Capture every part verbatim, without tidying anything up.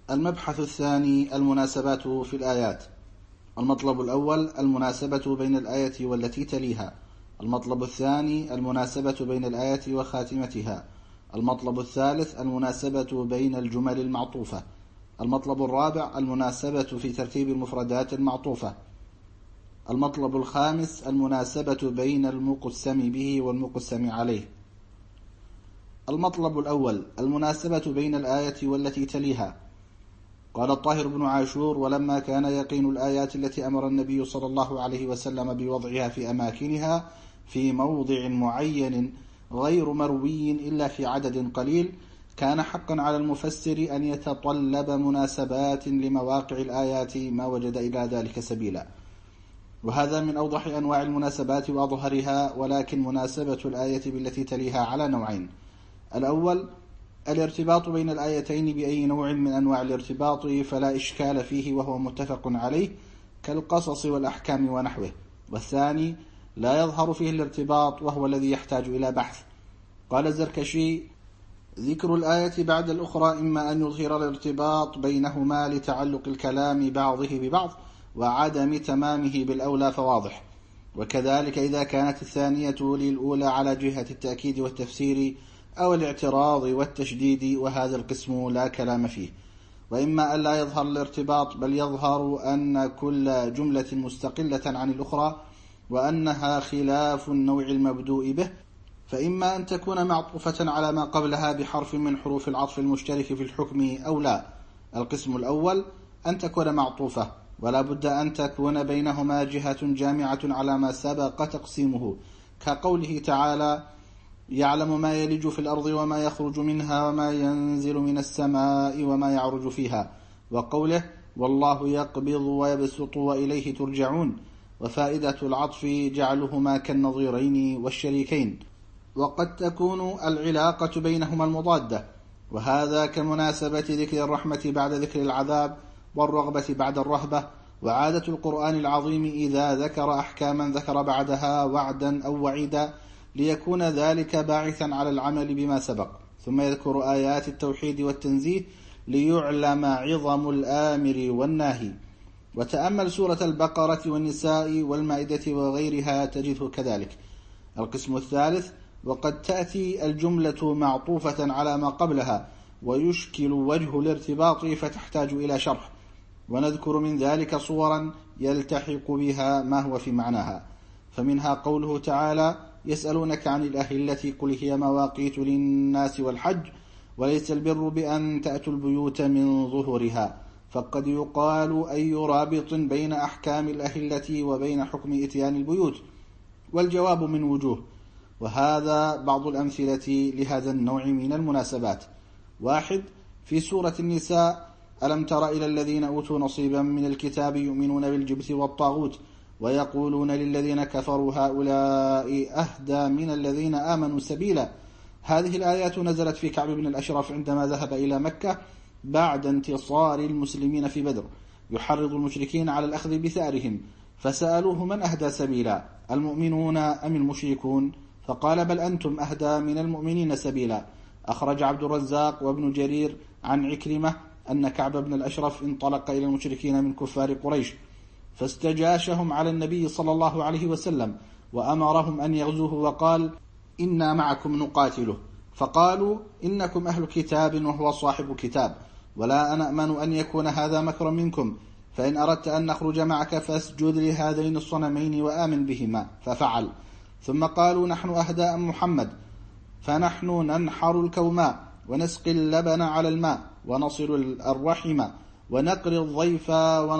المبحث الثاني: المناسبات في الآيات. المطلب الأول: المناسبة بين الآية والتي تليها. المطلب الثاني: المناسبة بين الآية وخاتمتها. المطلب الثالث: المناسبة بين الجمل المعطوفة. المطلب الرابع: المناسبة في ترتيب المفردات المعطوفة. المطلب الخامس: المناسبة بين المقسم به والمقسم عليه. المطلب الأول: المناسبة بين الآية والتي تليها. قال الطاهر بن عاشور: ولما كان يقين الآيات التي أمر النبي صلى الله عليه وسلم بوضعها في أماكنها في موضع معين غير مروي إلا في عدد قليل، كان حقا على المفسر أن يتطلب مناسبات لمواقع الآيات ما وجد إلى ذلك سبيلا. وهذا من أوضح أنواع المناسبات وأظهرها، ولكن مناسبة الآية بالتي تليها على نوعين: الأول الارتباط بين الآيتين بأي نوع من أنواع الارتباط فلا إشكال فيه وهو متفق عليه كالقصص والأحكام ونحوه. والثاني لا يظهر فيه الارتباط وهو الذي يحتاج إلى بحث. قال الزركشي: ذكر الآية بعد الأخرى إما أن يظهر الارتباط بينهما لتعلق الكلام بعضه ببعض وعدم تمامه بالأولى فواضح، وكذلك إذا كانت الثانية للأولى على جهة التأكيد والتفسير أو الاعتراض والتشديد، وهذا القسم لا كلام فيه. وإما أن لا يظهر الارتباط بل يظهر أن كل جملة مستقلة عن الأخرى وأنها خلاف النوع المبدوء به، فإما أن تكون معطوفة على ما قبلها بحرف من حروف العطف المشترك في الحكم أو لا. القسم الأول أن تكون معطوفة ولا بد أن تكون بينهما جهة جامعة على ما سبق تقسيمه، كقوله تعالى: يعلم ما يلج في الأرض وما يخرج منها وما ينزل من السماء وما يعرج فيها، وقوله: والله يقبض ويبسط وإليه ترجعون. وفائدة العطف جعلهما كالنظيرين والشريكين، وقد تكون العلاقة بينهما المضادة، وهذا كمناسبة ذكر الرحمة بعد ذكر العذاب والرغبة بعد الرهبة. وعادة القرآن العظيم إذا ذكر أحكاما ذكر بعدها وعدا أو وعيدا ليكون ذلك باعثا على العمل بما سبق، ثم يذكر آيات التوحيد والتنزيه ليعلم عظم الآمر والناهي. وتأمل سورة البقرة والنساء والمائدة وغيرها تجده كذلك. القسم الثالث: وقد تأتي الجملة معطوفة على ما قبلها ويشكل وجه الارتباط فتحتاج إلى شرح، ونذكر من ذلك صورا يلتحق بها ما هو في معناها. فمنها قوله تعالى: يسألونك عن الأهلة قل هي مواقيت للناس والحج وليس البر بأن تأتوا البيوت من ظهورها، فقد يقال أي رابط بين أحكام الأهلة وبين حكم إتيان البيوت، والجواب من وجوه. وهذا بعض الأمثلة لهذا النوع من المناسبات: واحد، في سورة النساء: ألم تر إلى الذين أوتوا نصيبا من الكتاب يؤمنون بالجبت والطاغوت ويقولون للذين كفروا هؤلاء أهدى من الذين آمنوا سبيلا. هذه الآيات نزلت في كعب بن الأشرف عندما ذهب إلى مكة بعد انتصار المسلمين في بدر، يحرض المشركين على الأخذ بثأرهم، فسألوه: من أهدى سبيلا، المؤمنون أم المشركون؟ فقال: بل أنتم أهدى من المؤمنين سبيلا. أخرج عبد الرزاق وابن جرير عن عكرمة أن كعب بن الأشرف انطلق إلى المشركين من كفار قريش فاستجاشهم على النبي صلى الله عليه وسلم وأمرهم أن يغزوه، وقال: إنا معكم نقاتله. فقالوا: إنكم أهل كتاب وهو صاحب كتاب، ولا أنا أمن أن يكون هذا مكرا منكم، فإن أردت أن نخرج معك فاسجد لهذين الصنمين وآمن بهما. ففعل. ثم قالوا: نحن أهدى أم محمد، فنحن ننحر الكوماء ونسقي اللبن على الماء ونصل الرحم ونقري الضيف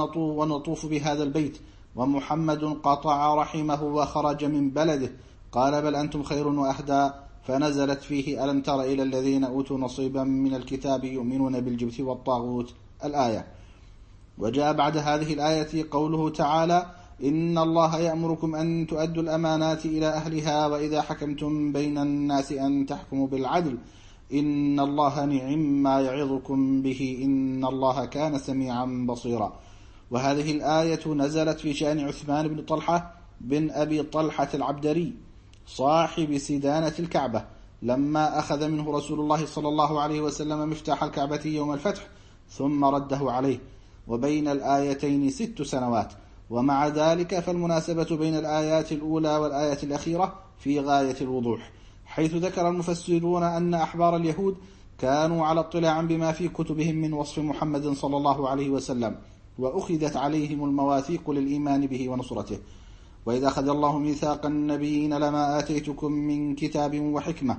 ونطوف بهذا البيت، ومحمد قطع رحمه وخرج من بلده. قال: بل أنتم خير وأهدى. فنزلت فيه: ألم تر إلى الذين أوتوا نصيبا من الكتاب يؤمنون بالجبت والطاغوت، الآية. وجاء بعد هذه الآية قوله تعالى: إن الله يأمركم أن تؤدوا الأمانات إلى أهلها وإذا حكمتم بين الناس أن تحكموا بالعدل إن الله نعم ما يعظكم به إن الله كان سميعا بصيرا. وهذه الآية نزلت في شأن عثمان بن طلحة بن أبي طلحة العبدري صاحب سدانة الكعبة، لما أخذ منه رسول الله صلى الله عليه وسلم مفتاح الكعبة يوم الفتح، ثم رده عليه، وبين الآيتين ست سنوات. ومع ذلك فالمناسبة بين الآيات الأولى والآية الأخيرة في غاية الوضوح، حيث ذكر المفسرون أن أحبار اليهود كانوا على اطلاع بما في كتبهم من وصف محمد صلى الله عليه وسلم، وأخذت عليهم المواثيق للإيمان به ونصرته. وإذا أخذ الله ميثاق النبيين لما آتيتكم من كتاب وحكمة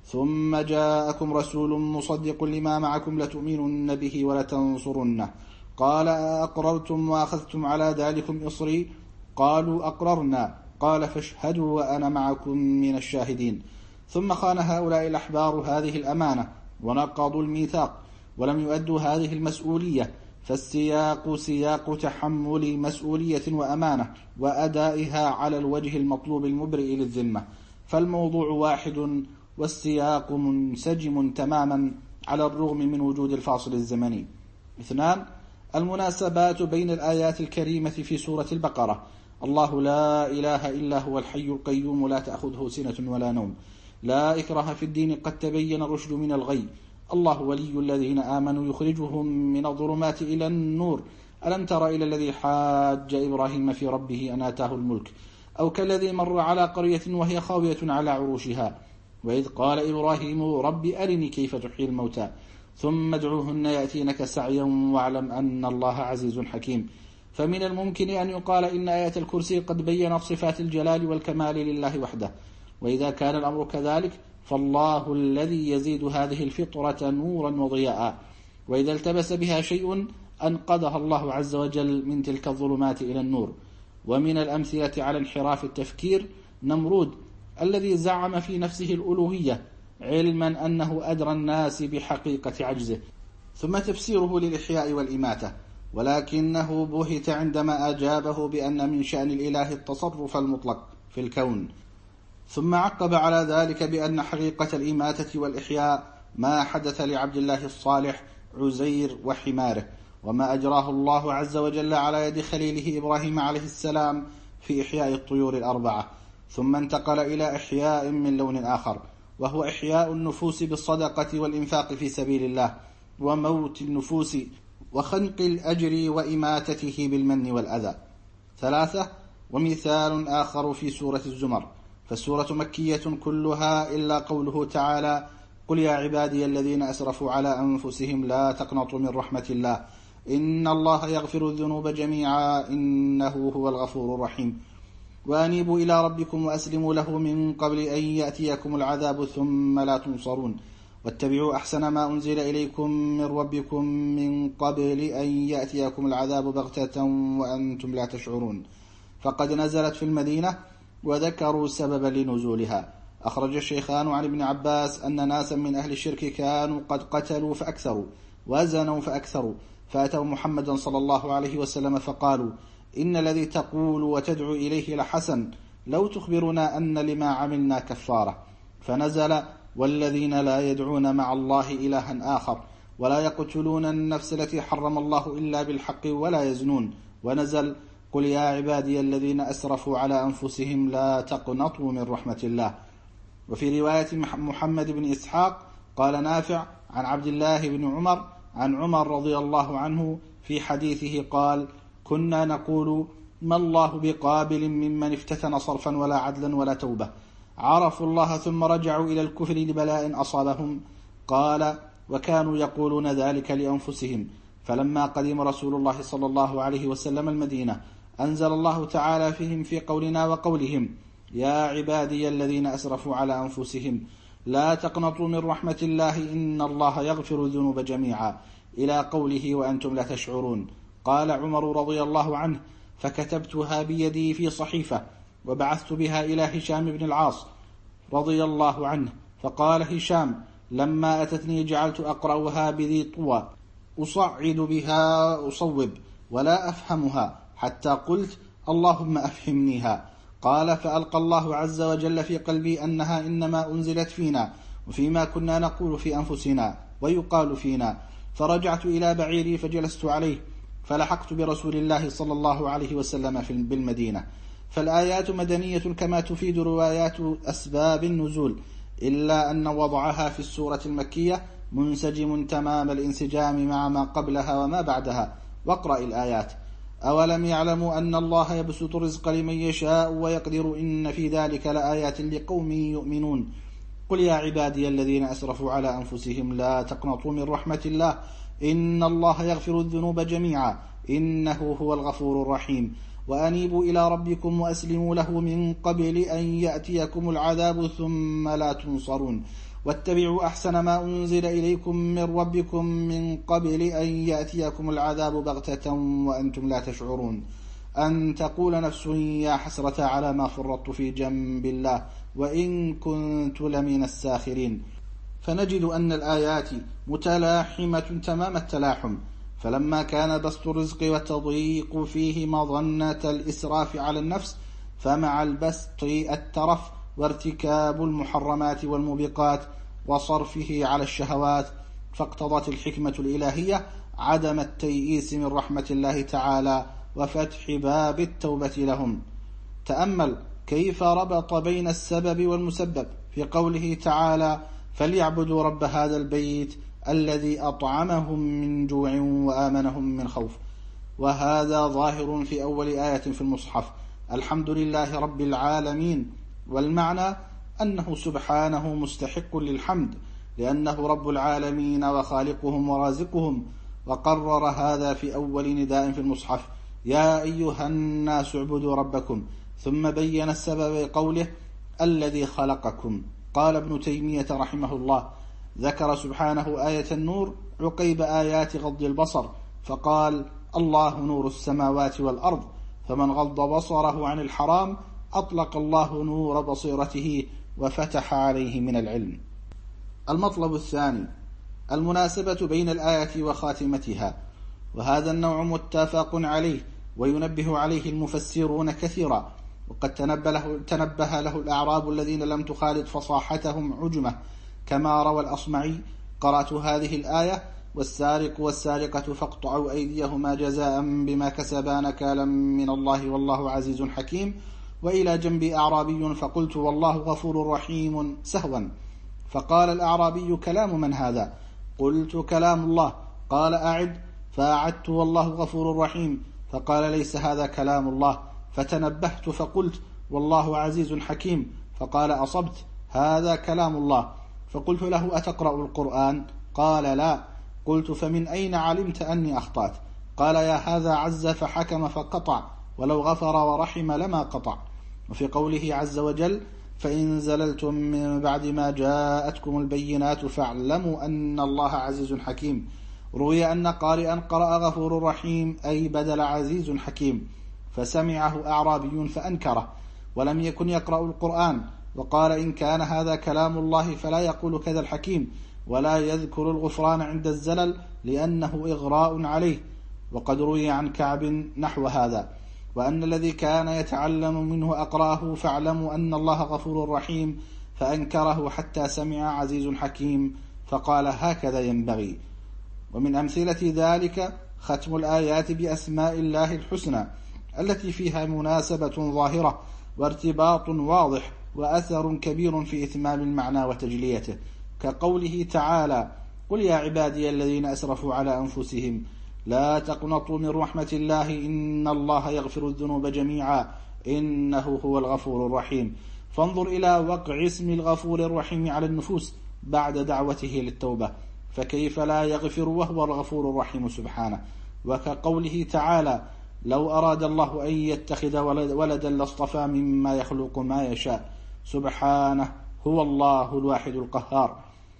ثم جاءكم رسول مصدق لما معكم لتؤمنن به ولتنصرنه، قال أقررتم وأخذتم على ذلكم إصري؟ قالوا أقررنا، قال فاشهدوا وأنا معكم من الشاهدين. ثم خان هؤلاء الأحبار هذه الأمانة ونقضوا الميثاق ولم يؤدوا هذه المسؤولية، فالسياق سياق تحمل مسؤولية وأمانة وأدائها على الوجه المطلوب المبرئ للذمة، فالموضوع واحد والسياق منسجم تماما على الرغم من وجود الفاصل الزمني. اثنان، المناسبات بين الآيات الكريمة في سورة البقرة: الله لا إله إلا هو الحي القيوم لا تأخذه سنة ولا نوم، لا إكراه في الدين قد تبين الرشد من الغي، الله ولي الذين آمنوا يخرجهم من الظلمات إلى النور، ألم تر إلى الذي حاج إبراهيم في ربه أن آتاه الملك، أو كالذي مر على قرية وهي خاوية على عروشها وإذ قال إبراهيم رب أرني كيف تحيي الموتى ثم ادعوهن يأتينك سعيا واعلم أن الله عزيز حكيم. فمن الممكن أن يقال إن آية الكرسي قد بيّنت صفات الجلال والكمال لله وحده، وإذا كان الأمر كذلك فالله الذي يزيد هذه الفطرة نورا وضياء، وإذا التبس بها شيء أنقذها الله عز وجل من تلك الظلمات إلى النور. ومن الأمثلة على انحراف التفكير نمرود الذي زعم في نفسه الألوهية علما أنه أدرى الناس بحقيقة عجزه، ثم تفسيره للإحياء والإماتة، ولكنه بهت عندما أجابه بأن من شأن الإله التصرف المطلق في الكون، ثم عقب على ذلك بأن حقيقة الإماتة والإحياء ما حدث لعبد الله الصالح عزير وحماره، وما أجراه الله عز وجل على يد خليله إبراهيم عليه السلام في إحياء الطيور الأربعة. ثم انتقل إلى إحياء من لون آخر، وهو إحياء النفوس بالصدقة والإنفاق في سبيل الله، وموت النفوس وخنق الأجر وإماتته بالمن والأذى. ثلاثة، ومثال آخر في سورة الزمر، فالسورة مكية كلها إلا قوله تعالى قل يا عبادي الذين أسرفوا على أنفسهم لا تقنطوا من رحمة الله إن الله يغفر الذنوب جميعا إنه هو الغفور الرحيم، وأنيبوا إلى ربكم وأسلموا له من قبل أن يأتيكم العذاب ثم لا تنصرون، واتبعوا أحسن ما أنزل إليكم من ربكم من قبل أن يأتيكم العذاب بغتة وأنتم لا تشعرون. فقد نزلت في المدينة وذكروا سببا لنزولها. أخرج الشيخان عن ابن عباس أن ناسا من أهل الشرك كانوا قد قتلوا فأكثروا وزنوا فأكثروا، فأتوا محمدا صلى الله عليه وسلم فقالوا إن الذي تقول وتدعو إليه لحسن، لو تخبرنا أن لما عملنا كفارة. فنزل والذين لا يدعون مع الله إلها آخر ولا يقتلون النفس التي حرم الله إلا بالحق ولا يزنون. ونزل قل يا عبادي الذين أسرفوا على أنفسهم لا تقنطوا من رحمة الله. وفي رواية محمد بن إسحاق قال نافع عن عبد الله بن عمر عن عمر رضي الله عنه في حديثه قال كنا نقول ما الله بقابل ممن افتتن صرفا ولا عدلا ولا توبة، عرفوا الله ثم رجعوا إلى الكفر لبلاء أصابهم. قال وكانوا يقولون ذلك لأنفسهم، فلما قدم رسول الله صلى الله عليه وسلم المدينة أنزل الله تعالى فيهم في قولنا وقولهم يا عبادي الذين أسرفوا على أنفسهم لا تقنطوا من رحمة الله إن الله يغفر الذنوب جميعا إلى قوله وأنتم لا تشعرون. قال عمر رضي الله عنه فكتبتها بيدي في صحيفة وبعثت بها إلى هشام بن العاص رضي الله عنه، فقال هشام لما أتتني جعلت أقرأها بذي طوى أصعد بها أصوب ولا أفهمها حتى قلت اللهم أفهمنيها. قال فألقى الله عز وجل في قلبي أنها إنما أنزلت فينا وفيما كنا نقول في أنفسنا ويقال فينا، فرجعت إلى بعيري فجلست عليه فلحقت برسول الله صلى الله عليه وسلم بالمدينة. فالآيات مدنية كما تفيد روايات أسباب النزول، إلا أن وضعها في السورة المكية منسجم تمام الانسجام مع ما قبلها وما بعدها. واقرأ الآيات: أولم يعلموا أن الله يبسط الرزق لمن يشاء ويقدر إن في ذلك لآيات لقوم يؤمنون. قل يا عبادي الذين أسرفوا على أنفسهم لا تقنطوا من رحمة الله إن الله يغفر الذنوب جميعا إنه هو الغفور الرحيم. وأنيبوا إلى ربكم وأسلموا له من قبل أن يأتيكم العذاب ثم لا تنصرون. واتبعوا أحسن ما أنزل إليكم من ربكم من قبل أن يأتيكم العذاب بغتة وأنتم لا تشعرون. أن تقول نفس يا حسرة على ما فرطت في جنب الله وإن كنت لمن الساخرين. فنجد أن الآيات متلاحمة تمام التلاحم، فلما كان بسط الرزق والتضييق فيه مظنة الإسراف على النفس، فمع البسط الترف وارتكاب المحرمات والموبقات وصرفه على الشهوات، فاقتضت الحكمة الإلهية عدم التيئيس من رحمة الله تعالى وفتح باب التوبة لهم. تأمل كيف ربط بين السبب والمسبب في قوله تعالى: فليعبدوا رب هذا البيت الذي أطعمهم من جوع وآمنهم من خوف. وهذا ظاهر في أول آية في المصحف: الحمد لله رب العالمين. والمعنى أنه سبحانه مستحق للحمد لأنه رب العالمين وخالقهم ورازقهم. وقرر هذا في أول نداء في المصحف: يا أيها الناس اعبدوا ربكم، ثم بين السبب قوله: الذي خلقكم. قال ابن تيمية رحمه الله: ذكر سبحانه آية النور عقيب آيات غض البصر، فقال: الله نور السماوات والأرض، فمن غض بصره عن الحرام أطلق الله نور بصيرته وفتح عليه من العلم. المطلب الثاني: المناسبة بين الآية وخاتمتها، وهذا النوع متفق عليه وينبه عليه المفسرون كثيرا، وقد تنبه له, تنبه له الأعراب الذين لم تخالط فصاحتهم عجمة، كما روى الأصمعي: قرأت هذه الآية: والسارق والسارقة فاقطعوا أيديهما جزاء بما كسبا نكالا من الله والله عزيز حكيم. وإلى جنبي أعرابي فقلت: والله غفور رحيم، سهوا. فقال الأعرابي: كلام من هذا؟ قلت: كلام الله. قال: أعد. فأعدت: والله غفور رحيم. فقال: ليس هذا كلام الله. فتنبهت فقلت: والله عزيز حكيم. فقال: أصبت، هذا كلام الله. فقلت له: أتقرأ القرآن؟ قال: لا. قلت: فمن أين علمت أني أخطأت؟ قال: يا هذا عز فحكم فقطع، ولو غفر ورحم لما قطع. وفي قوله عز وجل: فإن زللتم من بعد ما جاءتكم البينات فاعلموا أن الله عزيز حكيم، روي أن قارئا قرأ غفور رحيم أي بدل عزيز حكيم، فسمعه أعرابي فأنكره ولم يكن يقرأ القرآن، وقال: إن كان هذا كلام الله فلا يقول كذا الحكيم، ولا يذكر الغفران عند الزلل لأنه إغراء عليه. وقد روي عن كعب نحو هذا: وأن الذي كان يتعلم منه أقرأه فاعلموا أن الله غفور رحيم، فأنكره حتى سمع عزيز حكيم فقال: هكذا ينبغي. ومن أمثلة ذلك ختم الآيات بأسماء الله الحسنى التي فيها مناسبة ظاهرة وارتباط واضح وأثر كبير في إتمام المعنى وتجليته، كقوله تعالى: قل يا عبادي الذين أسرفوا على أنفسهم لا تقنطوا من رحمة الله إن الله يغفر الذنوب جميعا إنه هو الغفور الرحيم. فانظر إلى وقع اسم الغفور الرحيم على النفوس بعد دعوته للتوبة، فكيف لا يغفر وهو الغفور الرحيم سبحانه. وكقوله تعالى: لو أراد الله أن يتخذ ولدا لاصطفى مما يخلق ما يشاء سبحانه هو الله الواحد القهار.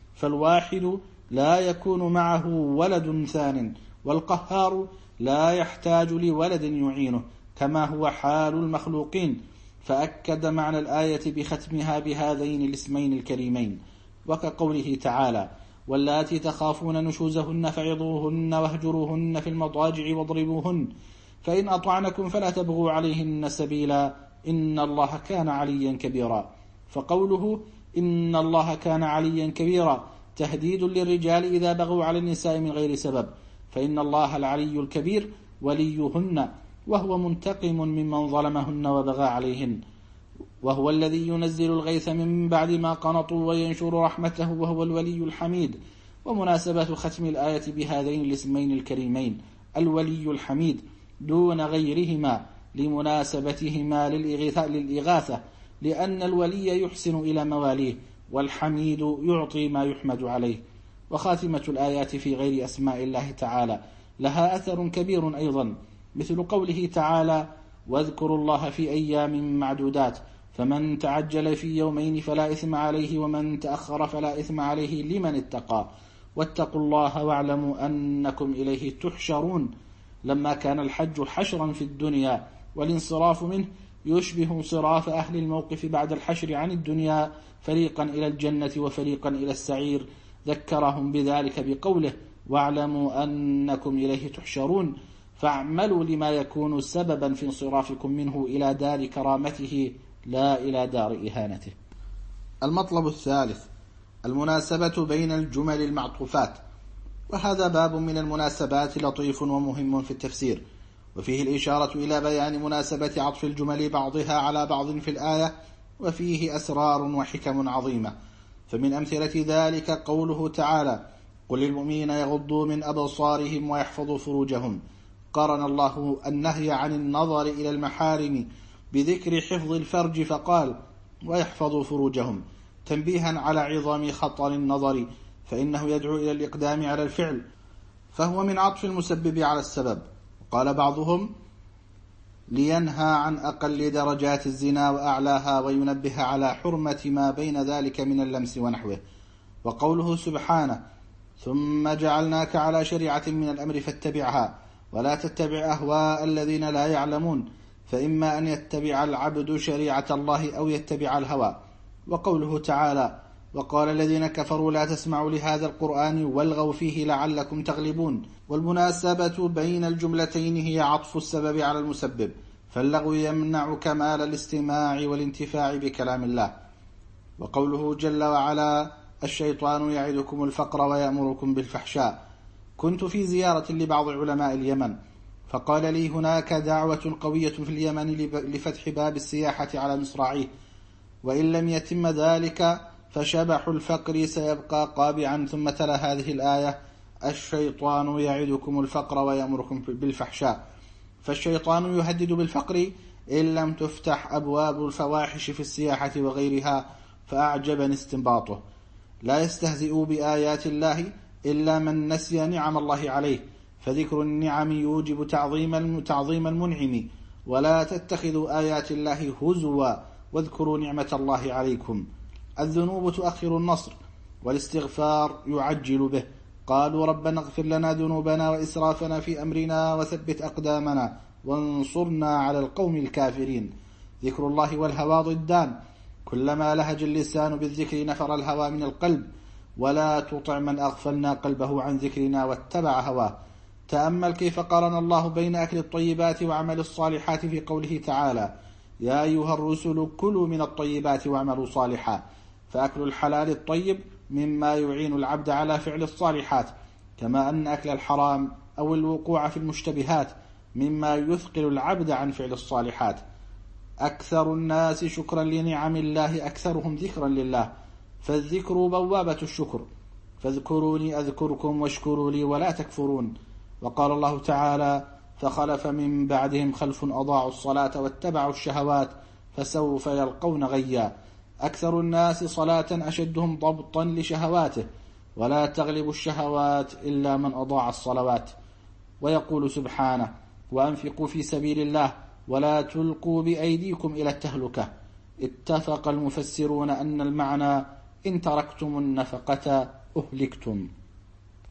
فالواحد لا يكون معه ولد ثان، والقهار لا يحتاج لولد يعينه كما هو حال المخلوقين. فأكد معنى الآية بختمها بهذين الاسمين الكريمين. وكقوله تعالى: واللاتي تخافون نشوزهن فعظوهن واهجروهن في المضاجع واضربوهن فإن أطعنكم فلا تبغوا عليهن سبيلا إن الله كان عليا كبيرا. فقوله إن الله كان عليا كبيرا تهديد للرجال إذا بغوا على النساء من غير سبب، فإن الله العلي الكبير وليهن، وهو منتقم ممن ظلمهن وبغى عليهن، وهو الذي ينزل الغيث من بعد ما قنطوا وينشر رحمته وهو الولي الحميد. ومناسبة ختم الآية بهذين الاسمين الكريمين الولي الحميد دون غيرهما لمناسبتهما للإغاثة، لأن الولي يحسن إلى مواليه والحميد يعطي ما يحمد عليه. وخاتمة الآيات في غير أسماء الله تعالى لها أثر كبير أيضا، مثل قوله تعالى: واذكروا الله في أيام معدودات فمن تعجل في يومين فلا إثم عليه ومن تأخر فلا إثم عليه لمن اتقى واتقوا الله واعلموا أنكم إليه تحشرون، لما كان الحج حشرا في الدنيا والانصراف منه يشبه انصراف أهل الموقف بعد الحشر عن الدنيا، فريقا إلى الجنة وفريقا إلى السعير، ذكرهم بذلك بقوله: واعلموا أنكم إليه تحشرون، فاعملوا لما يكون سببا في انصرافكم منه إلى دار كرامته لا إلى دار إهانته. المطلب الثالث: المناسبة بين الجمل المعطوفات، وهذا باب من المناسبات لطيف ومهم في التفسير، وفيه الإشارة إلى بيان مناسبة عطف الجمل بعضها على بعض في الآية، وفيه أسرار وحكم عظيمة. فمن أمثلة ذلك قوله تعالى: قل للمؤمنين يغضوا من أبصارهم ويحفظوا فروجهم، قرن الله النهي عن النظر إلى المحارم بذكر حفظ الفرج فقال: ويحفظوا فروجهم، تنبيها على عظم خطر النظر، فإنه يدعو إلى الإقدام على الفعل، فهو من عطف المسبب على السبب. قال بعضهم: لينهى عن أقل درجات الزنا وأعلاها وينبه على حرمة ما بين ذلك من اللمس ونحوه. وقوله سبحانه: ثم جعلناك على شريعة من الأمر فاتبعها ولا تتبع أهواء الذين لا يعلمون، فإما أن يتبع العبد شريعة الله أو يتبع الهوى. وقوله تعالى: وقال الذين كفروا لا تسمعوا لهذا القرآن والغوا فيه لعلكم تغلبون. والمناسبة بين الجملتين هي عطف السبب على المسبب، فاللغو يمنع كمال الاستماع والانتفاع بكلام الله. وقوله جل وعلا: الشيطان يعدكم الفقر ويأمركم بالفحشاء. كنت في زيارة لبعض علماء اليمن، فقال لي: هناك دعوة قوية في اليمن لفتح باب السياحة على مصراعيه، وإن لم يتم ذلك فشبح الفقر سيبقى قابعا. ثم تلا هذه الآية: الشيطان يعدكم الفقر ويأمركم بالفحشاء. فالشيطان يهدد بالفقر إن لم تفتح أبواب الفواحش في السياحة وغيرها. فأعجبني استنباطه: لا يستهزئ بآيات الله إلا من نسي نعم الله عليه، فذكر النعم يوجب تعظيم تعظيم المنعم، ولا تتخذوا آيات الله هزوا واذكروا نعمة الله عليكم. الذنوب تؤخر النصر والاستغفار يعجل به. قالوا: ربنا اغفر لنا ذنوبنا وإسرافنا في أمرنا وثبت أقدامنا وانصرنا على القوم الكافرين. ذكر الله والهوى ضدان، كلما لهج اللسان بالذكر نفر الهوى من القلب، ولا تطع من أغفلنا قلبه عن ذكرنا واتبع هواه. تأمل كيف قارن الله بين أكل الطيبات وعمل الصالحات في قوله تعالى: يا أيها الرسل كلوا من الطيبات واعملوا صالحا. فأكل الحلال الطيب مما يعين العبد على فعل الصالحات، كما أن أكل الحرام أو الوقوع في المشتبهات مما يثقل العبد عن فعل الصالحات. أكثر الناس شكرا لنعم الله أكثرهم ذكرا لله، فالذكر بوابة الشكر، فاذكروني أذكركم واشكروا لي ولا تكفرون. وقال الله تعالى: فخلف من بعدهم خلف أضاعوا الصلاة واتبعوا الشهوات فسوف يلقون غيا. أكثر الناس صلاة أشدهم ضبطا لشهواته، ولا تغلب الشهوات إلا من أضاع الصلوات. ويقول سبحانه: وأنفقوا في سبيل الله ولا تلقوا بأيديكم إلى التهلكة. اتفق المفسرون أن المعنى: إن تركتم النفقة أهلكتم.